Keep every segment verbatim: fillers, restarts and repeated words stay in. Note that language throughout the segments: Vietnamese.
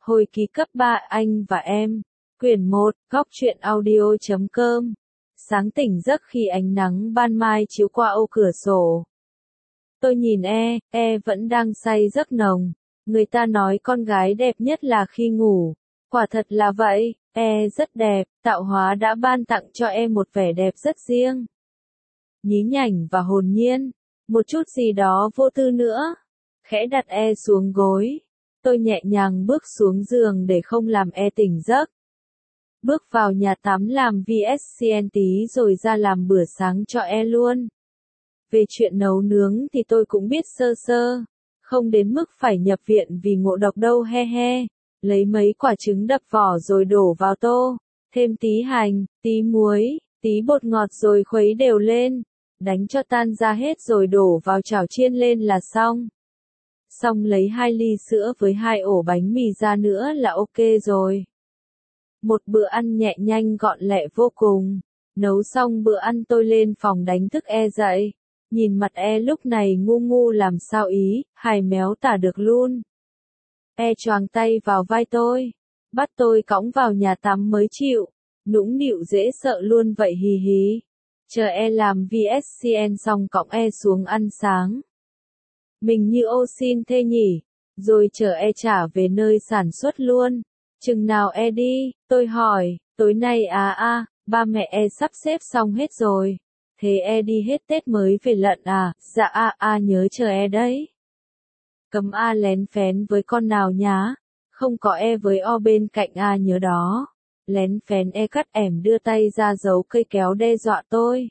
Hồi ký cấp ba anh và em. Quyển một, góc truyện audio chấm com. Sáng tỉnh giấc khi ánh nắng ban mai chiếu qua ô cửa sổ. Tôi nhìn E, E vẫn đang say giấc nồng. Người ta nói con gái đẹp nhất là khi ngủ. Quả thật là vậy, E rất đẹp, tạo hóa đã ban tặng cho E một vẻ đẹp rất riêng. Nhí nhảnh và hồn nhiên, một chút gì đó vô tư nữa. Khẽ đặt E xuống gối. Tôi nhẹ nhàng bước xuống giường để không làm E tỉnh giấc. Bước vào nhà tắm làm vê ét xê en tí rồi ra làm bữa sáng cho E luôn. Về chuyện nấu nướng thì tôi cũng biết sơ sơ. Không đến mức phải nhập viện vì ngộ độc đâu he he. Lấy mấy quả trứng đập vỏ rồi đổ vào tô. Thêm tí hành, tí muối, tí bột ngọt rồi khuấy đều lên. Đánh cho tan ra hết rồi đổ vào chảo chiên lên là xong. Xong lấy hai ly sữa với hai ổ bánh mì ra nữa là ok rồi. Một bữa ăn nhẹ nhanh gọn lẹ vô cùng. Nấu xong bữa ăn tôi lên phòng đánh thức E dậy. Nhìn mặt E lúc này ngu ngu làm sao ý, hài méo tả được luôn. E choàng tay vào vai tôi. Bắt tôi cõng vào nhà tắm mới chịu. Nũng nịu dễ sợ luôn vậy hì hì. Chờ E làm vê ét xê en xong cõng E xuống ăn sáng. Mình như ô xin thê nhỉ. Rồi chờ E trả về nơi sản xuất luôn. Chừng nào E đi, tôi hỏi, tối nay à à, ba mẹ E sắp xếp xong hết rồi. Thế E đi hết Tết mới về lận à, dạ à à nhớ chờ E đấy. Cấm A lén phén với con nào nhá, không có E với O bên cạnh A nhớ đó. Lén phén E cắt ẻm đưa tay ra giấu cây kéo đe dọa tôi.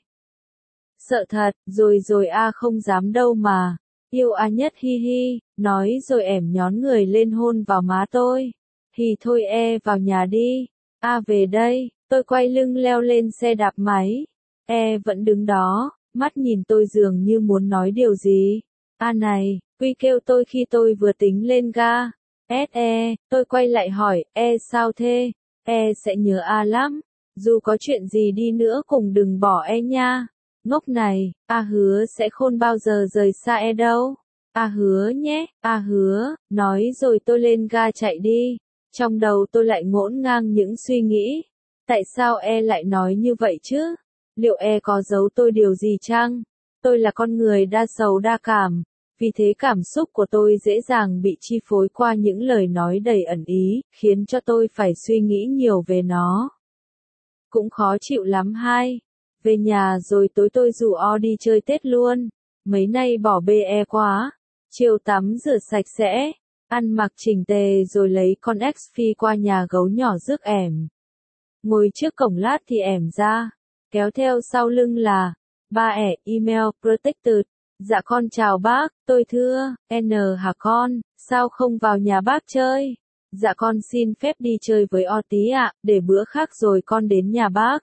Sợ thật, rồi rồi A không dám đâu mà. Yêu A nhất hi hi, nói rồi ẻm nhón người lên hôn vào má tôi. Thì thôi E vào nhà đi, A về đây, tôi quay lưng leo lên xe đạp máy. E vẫn đứng đó, mắt nhìn tôi dường như muốn nói điều gì. A này, Quy kêu tôi khi tôi vừa tính lên ga. ét e, tôi quay lại hỏi, E sao thế? E sẽ nhớ A lắm, dù có chuyện gì đi nữa cùng đừng bỏ E nha. Ngốc này, A hứa sẽ không bao giờ rời xa E đâu. A hứa nhé, A hứa, nói rồi tôi lên ga chạy đi. Trong đầu tôi lại ngổn ngang những suy nghĩ. Tại sao E lại nói như vậy chứ? Liệu E có giấu tôi điều gì chăng? Tôi là con người đa sầu đa cảm. Vì thế cảm xúc của tôi dễ dàng bị chi phối qua những lời nói đầy ẩn ý, khiến cho tôi phải suy nghĩ nhiều về nó. Cũng khó chịu lắm hai. Về nhà rồi tối tôi rủ O đi chơi Tết luôn. Mấy nay bỏ bê E quá. Chiều tắm rửa sạch sẽ. Ăn mặc chỉnh tề rồi lấy con ích phi qua nhà gấu nhỏ rước ẻm. Ngồi trước cổng lát thì ẻm ra. Kéo theo sau lưng là, ba ẻ, email, protected. Dạ con chào bác, tôi thưa, N hả con, sao không vào nhà bác chơi? Dạ con xin phép đi chơi với O tí ạ, để bữa khác rồi con đến nhà bác.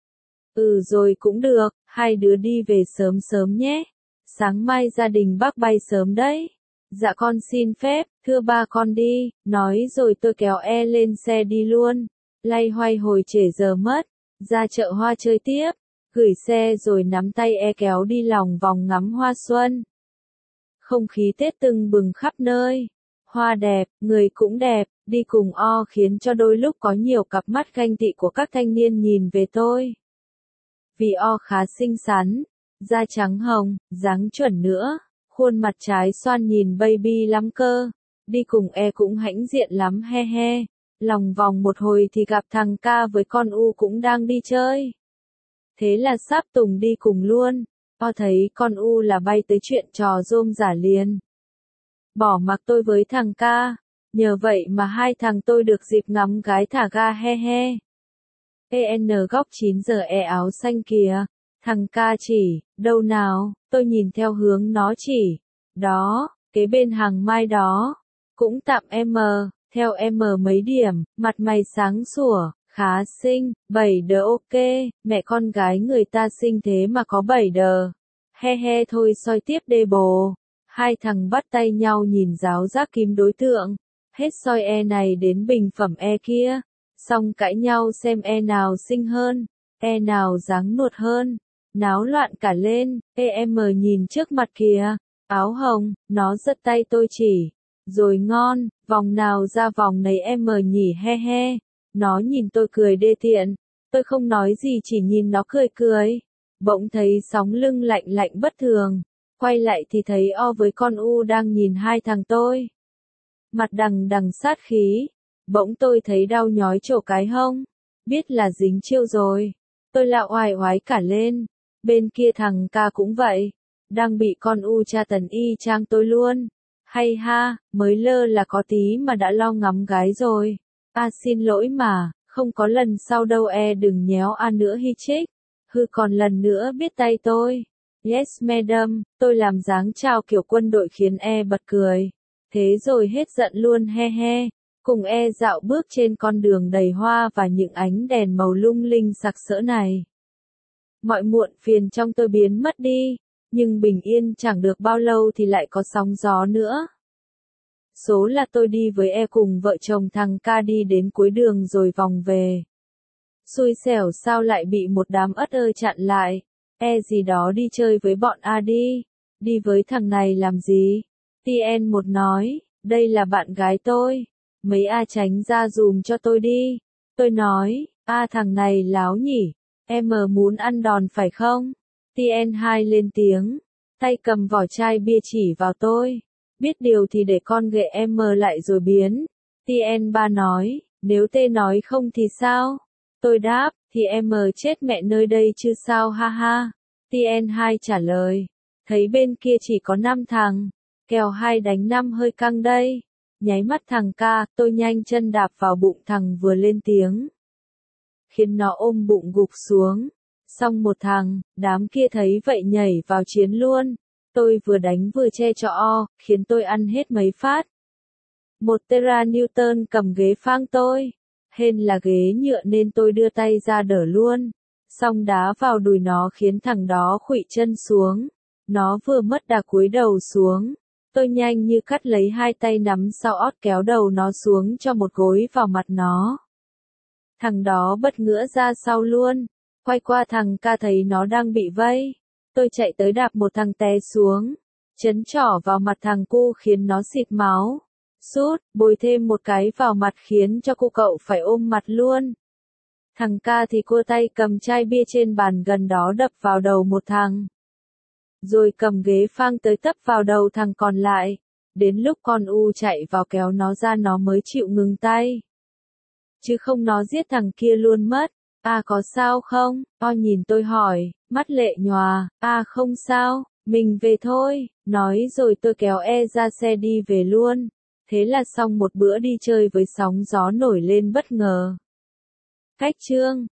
Ừ rồi cũng được, hai đứa đi về sớm sớm nhé. Sáng mai gia đình bác bay sớm đấy. Dạ con xin phép, thưa ba con đi, nói rồi tôi kéo E lên xe đi luôn. Lay hoay hồi trễ giờ mất, ra chợ hoa chơi tiếp. Gửi xe rồi nắm tay E kéo đi lòng vòng ngắm hoa xuân. Không khí Tết tưng bừng khắp nơi. Hoa đẹp, người cũng đẹp, đi cùng O khiến cho đôi lúc có nhiều cặp mắt ganh tị của các thanh niên nhìn về tôi. Vì O khá xinh xắn, da trắng hồng, dáng chuẩn nữa, khuôn mặt trái xoan nhìn baby lắm cơ. Đi cùng E cũng hãnh diện lắm he he. Lòng vòng một hồi thì gặp thằng Ca với con U cũng đang đi chơi. Thế là sáp Tùng đi cùng luôn. O thấy con U là bay tới chuyện trò rôm rả liền. Bỏ mặc tôi với thằng Ca. Nhờ vậy mà hai thằng tôi được dịp ngắm gái thả ga he he. e en góc chín giờ E áo xanh kìa. Thằng Ca chỉ, đâu nào, tôi nhìn theo hướng nó chỉ. Đó, kế bên hàng mai đó. Cũng tạm M, theo M mấy điểm, mặt mày sáng sủa. Khá xinh, bảy đờ ok, mẹ con gái người ta xinh thế mà có bảy đờ. He he thôi soi tiếp đê bồ. Hai thằng bắt tay nhau nhìn giáo giác kiếm đối tượng. Hết soi E này đến bình phẩm E kia. Xong cãi nhau xem E nào xinh hơn, E nào dáng nuột hơn. Náo loạn cả lên, em nhìn trước mặt kìa. Áo hồng, nó giật tay tôi chỉ. Rồi ngon, vòng nào ra vòng nấy em mờ nhỉ he he. Nó nhìn tôi cười đê tiện. Tôi không nói gì chỉ nhìn nó cười cười. Bỗng thấy sóng lưng lạnh lạnh bất thường. Quay lại thì thấy O với con U đang nhìn hai thằng tôi. Mặt đằng đằng sát khí. Bỗng tôi thấy đau nhói chỗ cái hông. Biết là dính chiêu rồi. Tôi lạo oai oái cả lên. Bên kia thằng ca cũng vậy. Đang bị con U tra tấn y chang tôi luôn. Hay ha, mới lơ là có tí mà đã lo ngắm gái rồi. A xin lỗi mà, không có lần sau đâu e đừng nhéo A nữa hi chích. Hư còn lần nữa biết tay tôi. Yes madam, tôi làm dáng chào kiểu quân đội khiến e bật cười. Thế rồi hết giận luôn he he. Cùng e dạo bước trên con đường đầy hoa và những ánh đèn màu lung linh sặc sỡ này. Mọi muộn phiền trong tôi biến mất đi. Nhưng bình yên chẳng được bao lâu thì lại có sóng gió nữa. Số là tôi đi với e cùng vợ chồng thằng ca đi đến cuối đường rồi vòng về. Xui xẻo sao lại bị một đám ất ơi chặn lại. E gì đó đi chơi với bọn A đi. Đi với thằng này làm gì? tê en một nói, đây là bạn gái tôi. Mấy A tránh ra dùm cho tôi đi. Tôi nói, A thằng này láo nhỉ. Em muốn ăn đòn phải không? tê en hai lên tiếng, tay cầm vỏ chai bia chỉ vào tôi. Biết điều thì để con ghệ em lại rồi biến. tê en ba nói, nếu tê nói không thì sao? Tôi đáp, thì em chết mẹ nơi đây chứ sao ha ha. tê en hai trả lời, thấy bên kia chỉ có năm thằng. Kèo hai đánh năm hơi căng đây. Nháy mắt thằng ca, tôi nhanh chân đạp vào bụng thằng vừa lên tiếng. Khiến nó ôm bụng gục xuống. Xong một thằng, đám kia thấy vậy nhảy vào chiến luôn. Tôi vừa đánh vừa che cho O, khiến tôi ăn hết mấy phát. Một tera Newton cầm ghế phang tôi. Hên là ghế nhựa nên tôi đưa tay ra đỡ luôn. Xong đá vào đùi nó khiến thằng đó khuỵu chân xuống. Nó vừa mất đà cúi đầu xuống. Tôi nhanh như cắt lấy hai tay nắm sau ót kéo đầu nó xuống cho một gối vào mặt nó. Thằng đó bật ngửa ra sau luôn. Quay qua thằng ca thấy nó đang bị vây. Tôi chạy tới đạp một thằng té xuống. Chấn trỏ vào mặt thằng cu khiến nó xịt máu. Sút, bồi thêm một cái vào mặt khiến cho cô cậu phải ôm mặt luôn. Thằng ca thì cua tay cầm chai bia trên bàn gần đó đập vào đầu một thằng. Rồi cầm ghế phang tới tấp vào đầu thằng còn lại. Đến lúc con U chạy vào kéo nó ra nó mới chịu ngừng tay. Chứ không nó giết thằng kia luôn mất. A có sao không? O nhìn tôi hỏi, mắt lệ nhòa. A không sao, mình về thôi. Nói rồi tôi kéo E ra xe đi về luôn. Thế là xong một bữa đi chơi với sóng gió nổi lên bất ngờ. Cách chương